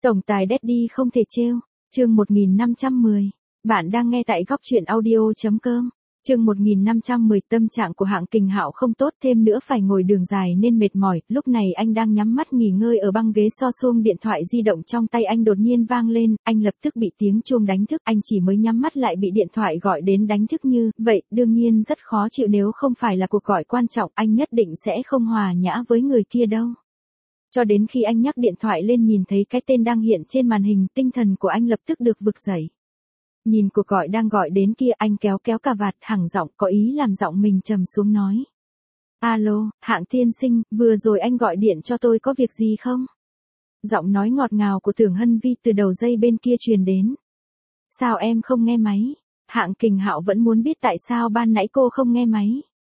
Tổng tài Daddy không thể trêu. Chương 1510. Bạn đang nghe tại góc truyện audio.com. Chương 1510. Tâm trạng của Hạng Kình Hạo không tốt, thêm nữa phải ngồi đường dài nên mệt mỏi. Lúc này anh đang nhắm mắt nghỉ ngơi ở băng ghế sofa, điện thoại di động trong tay anh đột nhiên vang lên, anh lập tức bị tiếng chuông đánh thức. Anh chỉ mới nhắm mắt lại bị điện thoại gọi đến đánh thức như vậy, đương nhiên rất khó chịu, nếu không phải là cuộc gọi quan trọng, anh nhất định sẽ không hòa nhã với người kia đâu. Cho đến khi anh nhấc điện thoại lên nhìn thấy cái tên đang hiện trên màn hình, tinh thần của anh lập tức được vực dậy. Nhìn cuộc gọi đang gọi đến kia, anh kéo cà vạt, hẳng giọng, có ý làm giọng mình trầm xuống nói. Alo, Hạng tiên sinh, vừa rồi anh gọi điện cho tôi có việc gì không? Giọng nói ngọt ngào của Tưởng Hân Vi từ đầu dây bên kia truyền đến. Sao em không nghe máy? Hạng Kình Hạo vẫn muốn biết tại sao ban nãy cô không nghe máy.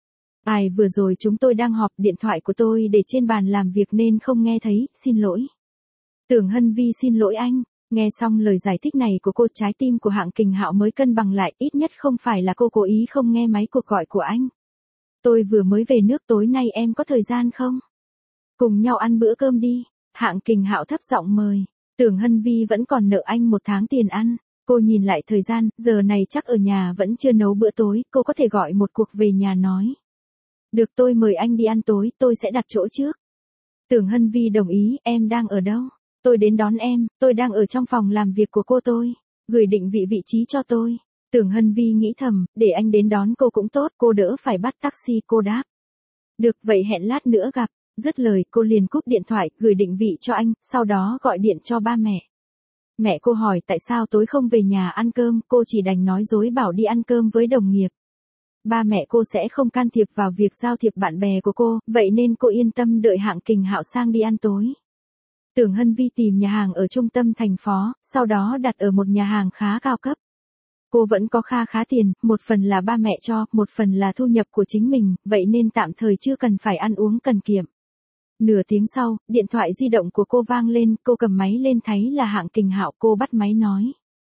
Vừa rồi chúng tôi đang họp, điện thoại của tôi để trên bàn làm việc nên không nghe thấy, xin lỗi. Tưởng Hân Vi xin lỗi anh. Nghe xong lời giải thích này của cô, trái tim của Hạng Kình Hạo mới cân bằng lại, ít nhất không phải là cô cố ý không nghe máy cuộc gọi của anh. Tôi vừa mới về nước, tối nay em có thời gian không? Cùng nhau ăn bữa cơm đi. Hạng Kình Hạo thấp giọng mời. Tưởng Hân Vi vẫn còn nợ anh 1 tháng tiền ăn. Cô nhìn lại thời gian, giờ này chắc ở nhà vẫn chưa nấu bữa tối, cô có thể gọi một cuộc về nhà nói. Được, tôi mời anh đi ăn tối, tôi sẽ đặt chỗ trước. Tưởng Hân Vi đồng ý. Em đang ở đâu? Tôi đến đón em, tôi đang ở trong phòng làm việc của cô tôi. Gửi định vị vị trí cho tôi. Tưởng Hân Vi nghĩ thầm, để anh đến đón cô cũng tốt, cô đỡ phải bắt taxi, cô đáp. Được, vậy hẹn lát nữa gặp. Dứt lời, cô liền cúp điện thoại, gửi định vị cho anh, sau đó gọi điện cho ba mẹ. Mẹ cô hỏi tại sao tối không về nhà ăn cơm, cô chỉ đành nói dối bảo đi ăn cơm với đồng nghiệp. Ba mẹ cô sẽ không can thiệp vào việc giao thiệp bạn bè của cô, vậy nên cô yên tâm đợi Hạng Kình Hạo sang đi ăn tối. Tưởng Hân Vi tìm nhà hàng ở trung tâm thành phố, sau đó đặt ở một nhà hàng khá cao cấp. Cô vẫn có khá tiền, một phần là ba mẹ cho, một phần là thu nhập của chính mình, vậy nên tạm thời chưa cần phải ăn uống cần kiệm. Nửa tiếng sau, điện thoại di động của cô vang lên, cô cầm máy lên thấy là Hạng Kình Hạo, cô bắt máy nói.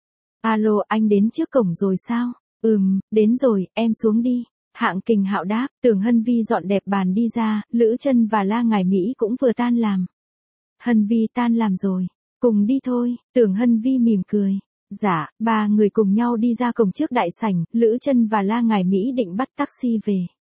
Alo, anh đến trước cổng rồi sao? Đến rồi, em xuống đi. Hạng Kình Hạo đáp. Tưởng Hân Vi dọn đẹp bàn đi ra, Lữ Chân và La Ngải Mỹ cũng vừa tan làm. Hân Vi tan làm rồi, cùng đi thôi. Tưởng Hân Vi mỉm cười. Dạ, 3 người cùng nhau đi ra cổng trước đại sảnh, Lữ Chân và La Ngải Mỹ định bắt taxi về.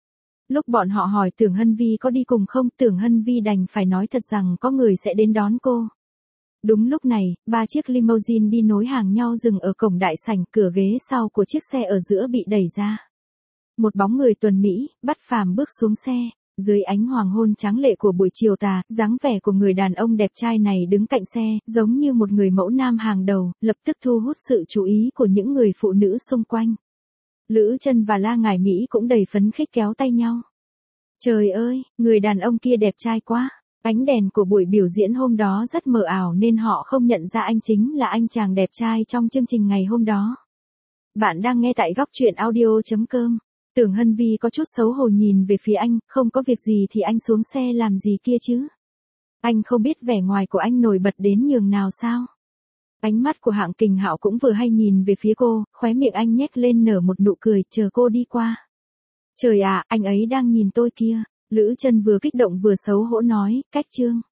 Lúc bọn họ hỏi Tưởng Hân Vi có đi cùng không, Tưởng Hân Vi đành phải nói thật rằng có người sẽ đến đón cô. Đúng lúc này, 3 chiếc limousine đi nối hàng nhau dừng ở cổng đại sảnh, cửa ghế sau của chiếc xe ở giữa bị đẩy ra. Một bóng người tuần mỹ, bất phàm bước xuống xe. Dưới ánh hoàng hôn tráng lệ của buổi chiều tà, dáng vẻ của người đàn ông đẹp trai này đứng cạnh xe, giống như một người mẫu nam hàng đầu, lập tức thu hút sự chú ý của những người phụ nữ xung quanh. Lữ Chân và La Ngải Mỹ cũng đầy phấn khích kéo tay nhau. Trời ơi, người đàn ông kia đẹp trai quá. Ánh đèn của buổi biểu diễn hôm đó rất mờ ảo nên họ không nhận ra anh chính là anh chàng đẹp trai trong chương trình ngày hôm đó. Bạn đang nghe tại góc truyện audio.com. Tưởng Hân Vi có chút xấu hổ nhìn về phía anh, không có việc gì thì anh xuống xe làm gì kia chứ? Anh không biết vẻ ngoài của anh nổi bật đến nhường nào sao? Ánh mắt của Hạng Kình Hạo cũng vừa hay nhìn về phía cô, khóe miệng anh nhếch lên nở một nụ cười, chờ cô đi qua. Trời ạ, anh ấy đang nhìn tôi kia. Lữ Chân vừa kích động vừa xấu hổ nói, cách chương.